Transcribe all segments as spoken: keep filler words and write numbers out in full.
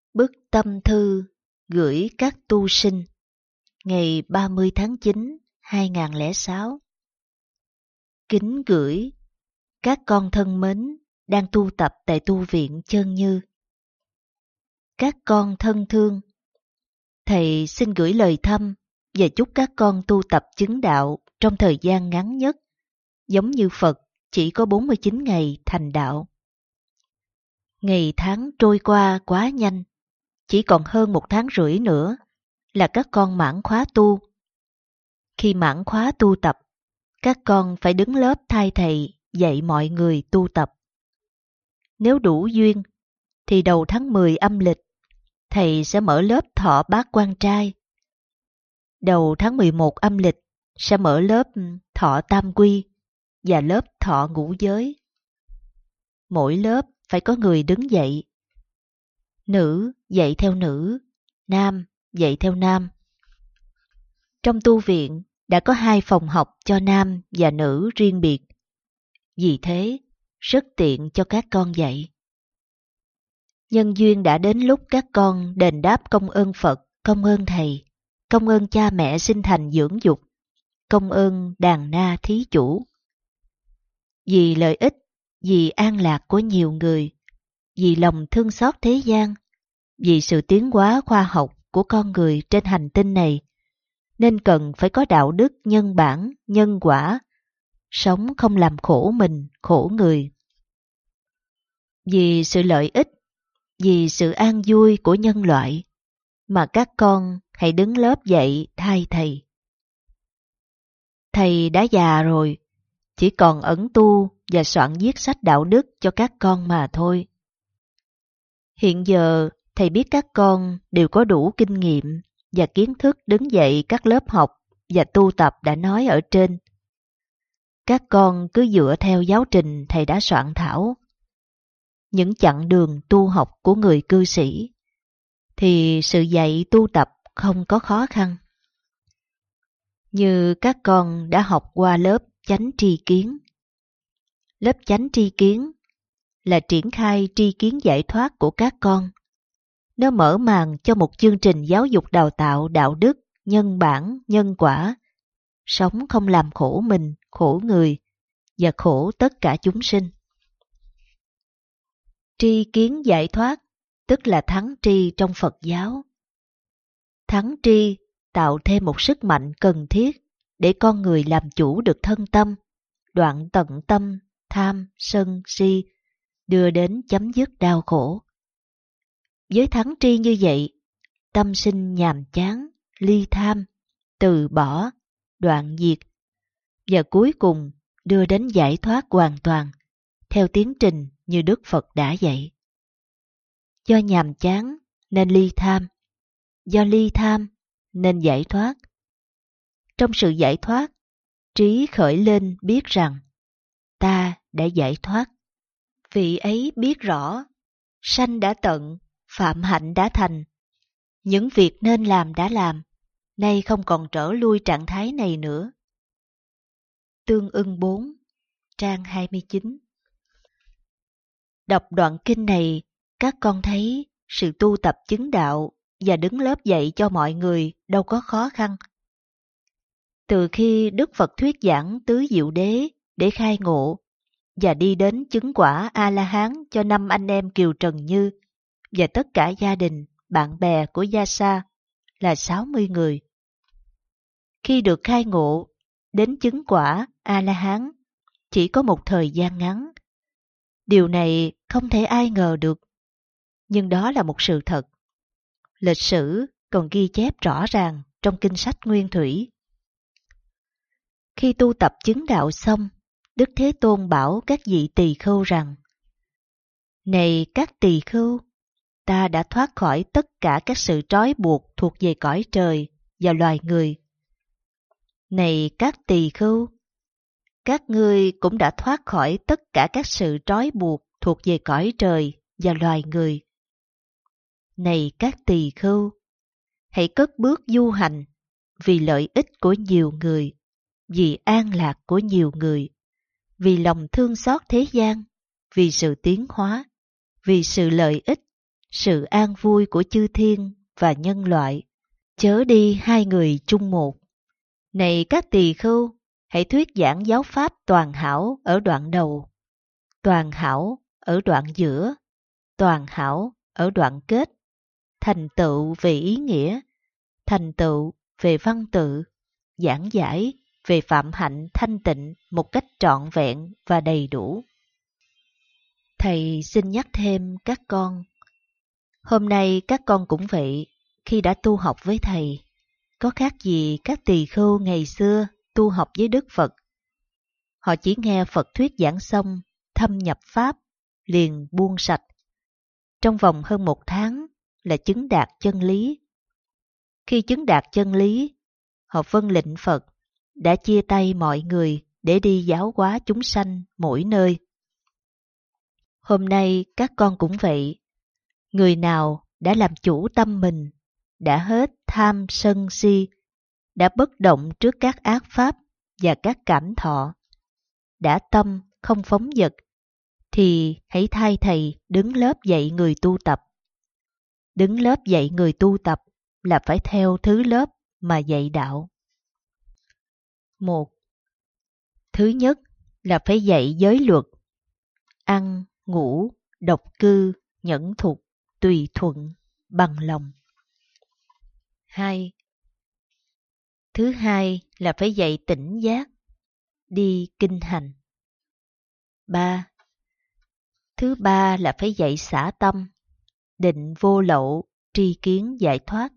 Bức tâm thư gửi các tu sinh ngày ba mươi tháng chín hai nghìn không trăm lẻ sáu. Kính gửi các con thân mến đang tu tập tại tu viện Chân Như. Các con thân thương, Thầy xin gửi lời thăm và chúc các con tu tập chứng đạo trong thời gian ngắn nhất, giống như Phật chỉ có bốn mươi chín ngày thành đạo. Ngày tháng trôi qua quá nhanh, chỉ còn hơn một tháng rưỡi nữa là các con mãn khóa tu. Khi mãn khóa tu tập, các con phải đứng lớp thay thầy dạy mọi người tu tập. Nếu đủ duyên, thì đầu tháng mười âm lịch, thầy sẽ mở lớp thọ bát quan trai. Đầu tháng mười một âm lịch sẽ mở lớp thọ tam quy và lớp thọ ngũ giới. Mỗi lớp phải có người đứng dạy. Nữ dạy theo nữ, nam dạy theo nam. Trong tu viện đã có hai phòng học cho nam và nữ riêng biệt. Vì thế, rất tiện cho các con dạy. Nhân duyên đã đến lúc các con đền đáp công ơn Phật, công ơn Thầy, công ơn cha mẹ sinh thành dưỡng dục, công ơn đàn na thí chủ. Vì lợi ích, vì an lạc của nhiều người, vì lòng thương xót thế gian, vì sự tiến hóa khoa học của con người trên hành tinh này, nên cần phải có đạo đức nhân bản, nhân quả, sống không làm khổ mình, khổ người. Vì sự lợi ích, vì sự an vui của nhân loại, mà các con hãy đứng lớp dạy thay thầy. Thầy đã già rồi, chỉ còn ẩn tu và soạn viết sách đạo đức cho các con mà thôi. Hiện giờ, thầy biết các con đều có đủ kinh nghiệm và kiến thức đứng dậy các lớp học và tu tập đã nói ở trên. Các con cứ dựa theo giáo trình thầy đã soạn thảo, những chặng đường tu học của người cư sĩ, thì sự dạy tu tập không có khó khăn. Như các con đã học qua lớp chánh tri kiến. Lớp chánh tri kiến là triển khai tri kiến giải thoát của các con. Nó mở màn cho một chương trình giáo dục đào tạo đạo đức, nhân bản, nhân quả, sống không làm khổ mình, khổ người và khổ tất cả chúng sinh. Tri kiến giải thoát tức là thắng tri trong Phật giáo. Thắng tri tạo thêm một sức mạnh cần thiết để con người làm chủ được thân tâm, đoạn tận tâm, tham, sân, si, đưa đến chấm dứt đau khổ. Với thắng tri như vậy, tâm sinh nhàm chán, ly tham, từ bỏ, đoạn diệt, và cuối cùng đưa đến giải thoát hoàn toàn, theo tiến trình như Đức Phật đã dạy. Do nhàm chán nên ly tham, do ly tham nên giải thoát. Trong sự giải thoát, trí khởi lên biết rằng ta đã giải thoát. Vị ấy biết rõ, sanh đã tận, phạm hạnh đã thành. Những việc nên làm đã làm, nay không còn trở lui trạng thái này nữa. Tương ưng bốn, trang hai mươi chín. Đọc đoạn kinh này, các con thấy sự tu tập chứng đạo và đứng lớp dạy cho mọi người đâu có khó khăn. Từ khi Đức Phật thuyết giảng tứ diệu đế để khai ngộ và đi đến chứng quả A-la-hán cho năm anh em Kiều Trần Như và tất cả gia đình, bạn bè của Gia Sa là sáu mươi người. Khi được khai ngộ đến chứng quả A-la-hán chỉ có một thời gian ngắn. Điều này không thể ai ngờ được, nhưng đó là một sự thật. Lịch sử còn ghi chép rõ ràng trong kinh sách Nguyên Thủy. Khi tu tập chứng đạo xong, Đức Thế Tôn bảo các vị tỳ khưu rằng: Này các tỳ khưu, ta đã thoát khỏi tất cả các sự trói buộc thuộc về cõi trời và loài người. Này các tỳ khưu, các ngươi cũng đã thoát khỏi tất cả các sự trói buộc thuộc về cõi trời và loài người. Này các tỳ khưu, hãy cất bước du hành vì lợi ích của nhiều người, vì an lạc của nhiều người, vì lòng thương xót thế gian, vì sự tiến hóa, vì sự lợi ích, sự an vui của chư thiên và nhân loại, chớ đi hai người chung một. Này các tỳ khưu, hãy thuyết giảng giáo pháp toàn hảo ở đoạn đầu, toàn hảo ở đoạn giữa, toàn hảo ở đoạn kết, thành tựu về ý nghĩa, thành tựu về văn tự, giảng giải về phạm hạnh thanh tịnh một cách trọn vẹn và đầy đủ. Thầy xin nhắc thêm các con. Hôm nay các con cũng vậy, khi đã tu học với thầy, có khác gì các tỳ khưu ngày xưa tu học với Đức Phật. Họ chỉ nghe Phật thuyết giảng xong, thâm nhập Pháp, liền buông sạch. Trong vòng hơn một tháng là chứng đạt chân lý. Khi chứng đạt chân lý, họ vâng lệnh Phật, đã chia tay mọi người để đi giáo hóa chúng sanh mỗi nơi. Hôm nay các con cũng vậy. Người nào đã làm chủ tâm mình, đã hết tham sân si, đã bất động trước các ác pháp và các cảm thọ, đã tâm không phóng dật, thì hãy thay thầy đứng lớp dạy người tu tập. Đứng lớp dạy người tu tập là phải theo thứ lớp mà dạy đạo. Một. Thứ nhất là phải dạy giới luật, ăn, ngủ, độc cư, nhẫn thục, tùy thuận, bằng lòng. Hai. Thứ hai là phải dạy tỉnh giác, đi kinh hành. Ba. Thứ ba là phải dạy xả tâm, định vô lậu, tri kiến giải thoát.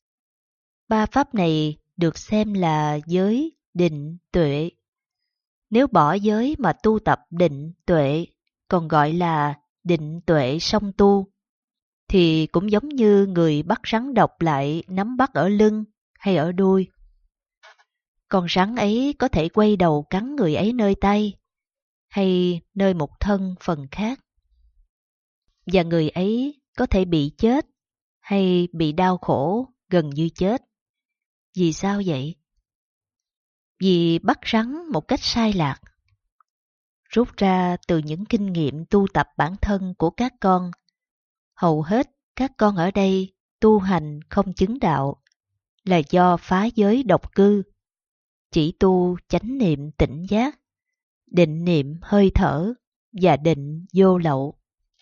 Ba pháp này được xem là giới, định, tuệ. Nếu bỏ giới mà tu tập định, tuệ, còn gọi là định tuệ song tu, thì cũng giống như người bắt rắn độc lại nắm bắt ở lưng hay ở đuôi. Con rắn ấy có thể quay đầu cắn người ấy nơi tay, hay nơi một thân phần khác. Và người ấy có thể bị chết, hay bị đau khổ gần như chết. Vì sao vậy? Vì bắt rắn một cách sai lạc. Rút ra từ những kinh nghiệm tu tập bản thân của các con, hầu hết các con ở đây tu hành không chứng đạo là do phá giới độc cư, chỉ tu chánh niệm tỉnh giác, định niệm hơi thở và định vô lậu.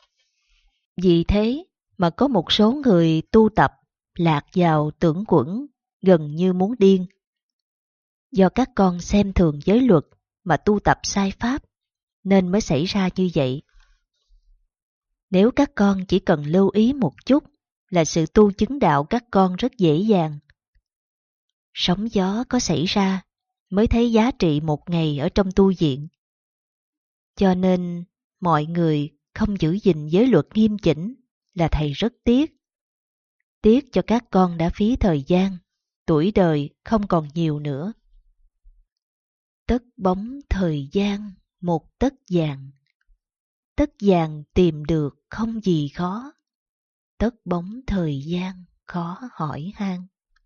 Vì thế mà có một số người tu tập lạc vào tưởng quẩn gần như muốn điên. Do các con xem thường giới luật mà tu tập sai pháp, nên mới xảy ra như vậy. Nếu các con chỉ cần lưu ý một chút là sự tu chứng đạo các con rất dễ dàng. Sóng gió có xảy ra mới thấy giá trị một ngày ở trong tu viện. Cho nên mọi người không giữ gìn giới luật nghiêm chỉnh là thầy rất tiếc. Tiếc cho các con đã phí thời gian, tuổi đời không còn nhiều nữa. Tất bóng thời gian một tấc vàng, tất vàng tìm được không gì khó, tất bóng thời gian khó hỏi han.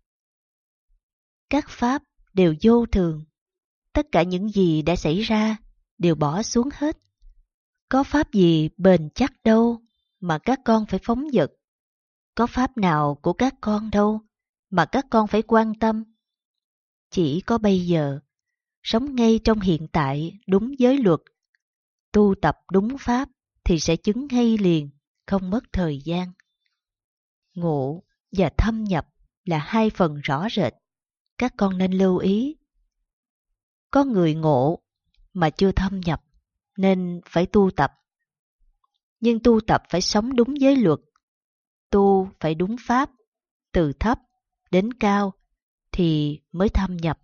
Các pháp đều vô thường, tất cả những gì đã xảy ra đều bỏ xuống hết. Có pháp gì bền chắc đâu mà các con phải phóng dật. Có pháp nào của các con đâu mà các con phải quan tâm. Chỉ có bây giờ, sống ngay trong hiện tại đúng giới luật, tu tập đúng pháp thì sẽ chứng ngay liền, không mất thời gian. Ngộ và thâm nhập là hai phần rõ rệt, các con nên lưu ý. Có người ngộ mà chưa thâm nhập nên phải tu tập. Nhưng tu tập phải sống đúng giới luật, tu phải đúng pháp, từ thấp đến cao thì mới thâm nhập.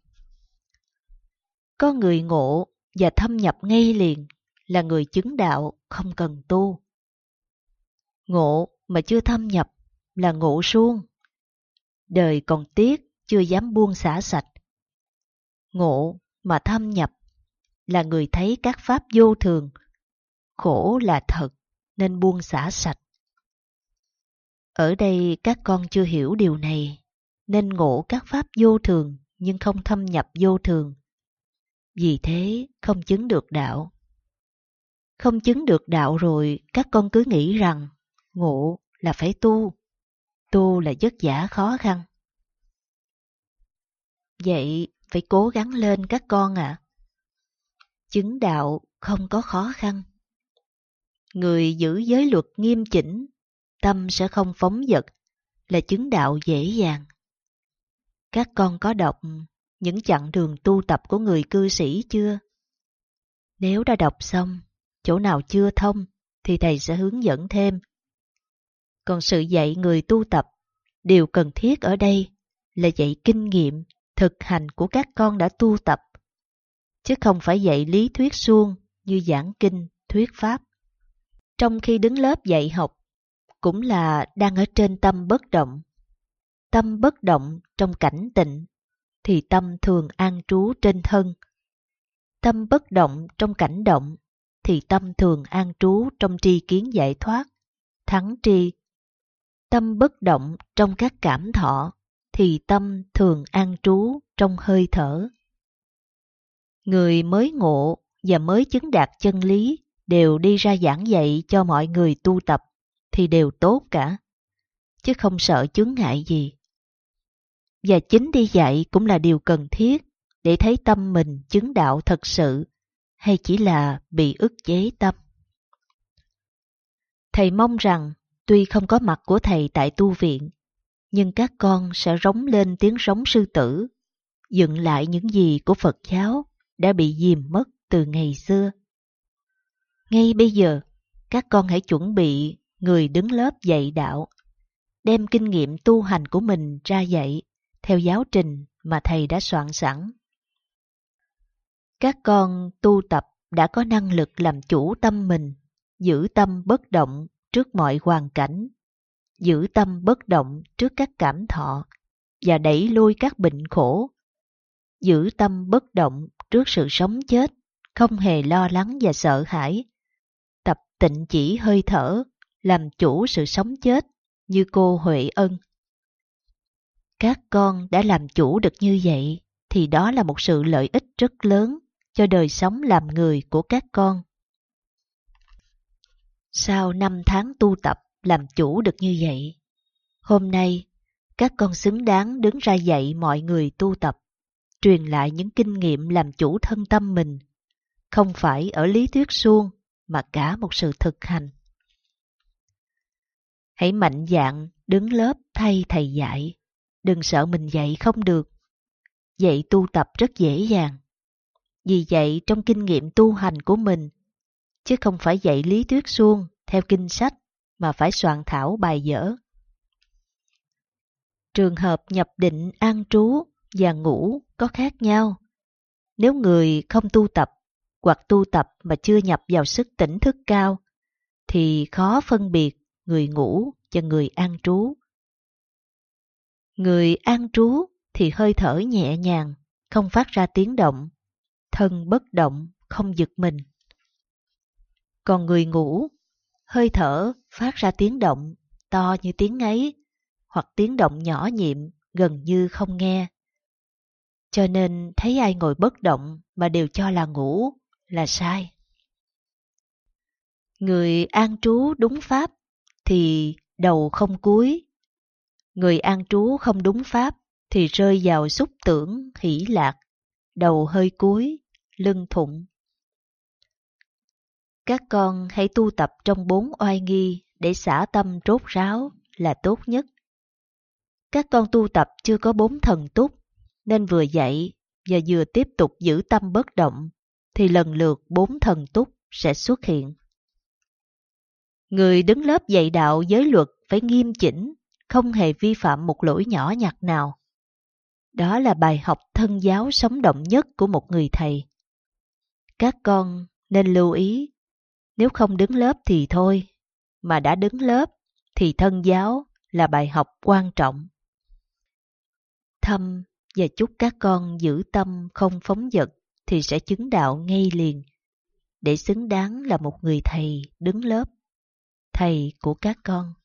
Có người ngộ và thâm nhập ngay liền là người chứng đạo không cần tu. Ngộ mà chưa thâm nhập là ngộ suông. Đời còn tiếc chưa dám buông xả sạch. Ngộ mà thâm nhập là người thấy các pháp vô thường, khổ là thật nên buông xả sạch. Ở đây các con chưa hiểu điều này, nên ngộ các pháp vô thường nhưng không thâm nhập vô thường. Vì thế không chứng được đạo. Không chứng được đạo rồi các con cứ nghĩ rằng ngộ là phải tu. Tu là vất vả khó khăn. Vậy phải cố gắng lên các con ạ. À. Chứng đạo không có khó khăn. Người giữ giới luật nghiêm chỉnh, tâm sẽ không phóng dật, là chứng đạo dễ dàng. Các con có đọc những chặng đường tu tập của người cư sĩ chưa? Nếu đã đọc xong, chỗ nào chưa thông thì thầy sẽ hướng dẫn thêm. Còn sự dạy người tu tập, điều cần thiết ở đây là dạy kinh nghiệm, thực hành của các con đã tu tập, chứ không phải dạy lý thuyết suông như giảng kinh, thuyết pháp. Trong khi đứng lớp dạy học, cũng là đang ở trên tâm bất động. Tâm bất động trong cảnh tịnh, thì tâm thường an trú trên thân. Tâm bất động trong cảnh động, thì tâm thường an trú trong tri kiến giải thoát, thắng tri. Tâm bất động trong các cảm thọ, thì tâm thường an trú trong hơi thở. Người mới ngộ và mới chứng đạt chân lý đều đi ra giảng dạy cho mọi người tu tập thì đều tốt cả, chứ không sợ chướng ngại gì. Và chính đi dạy cũng là điều cần thiết để thấy tâm mình chứng đạo thật sự, hay chỉ là bị ức chế tâm. Thầy mong rằng tuy không có mặt của thầy tại tu viện, nhưng các con sẽ rống lên tiếng rống sư tử, dựng lại những gì của Phật giáo đã bị dìm mất từ ngày xưa. Ngay bây giờ, các con hãy chuẩn bị người đứng lớp dạy đạo, đem kinh nghiệm tu hành của mình ra dạy theo giáo trình mà thầy đã soạn sẵn. Các con tu tập đã có năng lực làm chủ tâm mình, giữ tâm bất động trước mọi hoàn cảnh, giữ tâm bất động trước các cảm thọ và đẩy lui các bệnh khổ, giữ tâm bất động trước sự sống chết, không hề lo lắng và sợ hãi, tập tịnh chỉ hơi thở, làm chủ sự sống chết như cô Huệ Ân. Các con đã làm chủ được như vậy thì đó là một sự lợi ích rất lớn cho đời sống làm người của các con. Sau năm tháng tu tập làm chủ được như vậy, hôm nay các con xứng đáng đứng ra dạy mọi người tu tập, truyền lại những kinh nghiệm làm chủ thân tâm mình, không phải ở lý thuyết suông mà cả một sự thực hành. Hãy mạnh dạn đứng lớp thay thầy dạy, đừng sợ mình dạy không được. Dạy tu tập rất dễ dàng, vì dạy trong kinh nghiệm tu hành của mình, chứ không phải dạy lý thuyết suông theo kinh sách mà phải soạn thảo bài vở. Trường hợp nhập định an trú và ngủ có khác nhau. Nếu người không tu tập hoặc tu tập mà chưa nhập vào sức tỉnh thức cao, thì khó phân biệt người ngủ và người an trú. Người an trú thì hơi thở nhẹ nhàng, không phát ra tiếng động, thân bất động, không giật mình. Còn người ngủ, hơi thở phát ra tiếng động, to như tiếng ngáy, hoặc tiếng động nhỏ nhiệm, gần như không nghe. Cho nên thấy ai ngồi bất động mà đều cho là ngủ, là sai. Người an trú đúng pháp thì đầu không cúi. Người an trú không đúng pháp thì rơi vào xúc tưởng hỷ lạc, đầu hơi cúi, lưng thụng. Các con hãy tu tập trong bốn oai nghi để xả tâm rốt ráo là tốt nhất. Các con tu tập chưa có bốn thần túc, nên vừa dạy và vừa tiếp tục giữ tâm bất động, thì lần lượt bốn thần túc sẽ xuất hiện. Người đứng lớp dạy đạo giới luật phải nghiêm chỉnh, không hề vi phạm một lỗi nhỏ nhặt nào. Đó là bài học thân giáo sống động nhất của một người thầy. Các con nên lưu ý, nếu không đứng lớp thì thôi, mà đã đứng lớp thì thân giáo là bài học quan trọng. Thăm và chúc các con giữ tâm không phóng dật thì sẽ chứng đạo ngay liền, để xứng đáng là một người thầy đứng lớp, thầy của các con.